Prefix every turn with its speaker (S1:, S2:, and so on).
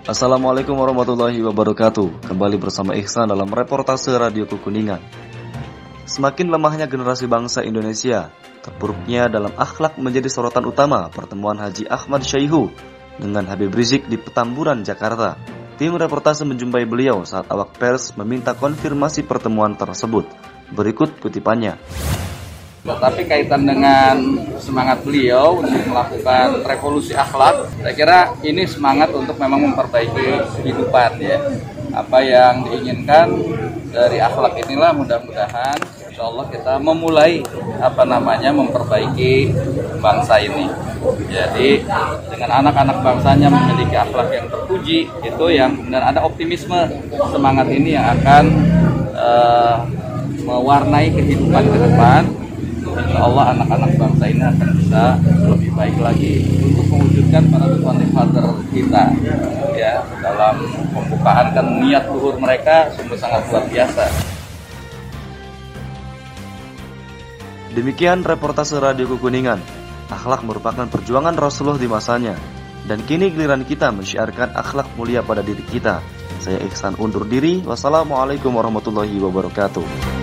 S1: Assalamualaikum warahmatullahi wabarakatuh. Kembali bersama Ihsan dalam reportase Radio Kuningan. Semakin lemahnya generasi bangsa Indonesia, terpuruknya dalam akhlak menjadi sorotan utama pertemuan Haji Ahmad Syaihu dengan Habib Rizik di Petamburan, Jakarta. Tim reportase menjumpai beliau saat awak pers meminta konfirmasi pertemuan tersebut. Berikut kutipannya.
S2: Tetapi kaitan dengan semangat beliau untuk melakukan revolusi akhlak, saya kira ini semangat untuk memang memperbaiki kehidupan ya. Apa yang diinginkan dari akhlak inilah mudah-mudahan insya Allah kita memulai memperbaiki bangsa ini. Jadi dengan anak-anak bangsanya memiliki akhlak yang terpuji, itu yang kemudian ada optimisme semangat ini yang akan mewarnai kehidupan ke depan. Insya Allah anak-anak bangsa ini akan bisa lebih baik lagi untuk mewujudkan para founding father kita ya. Dalam pembukaan kan niat luhur mereka sungguh sangat luar biasa.
S1: Demikian reportase Radio Kuningan. Akhlak merupakan perjuangan Rasulullah di masanya, dan kini giliran kita mensyiarkan akhlak mulia pada diri kita. Saya Ihsan undur diri. Wassalamualaikum warahmatullahi wabarakatuh.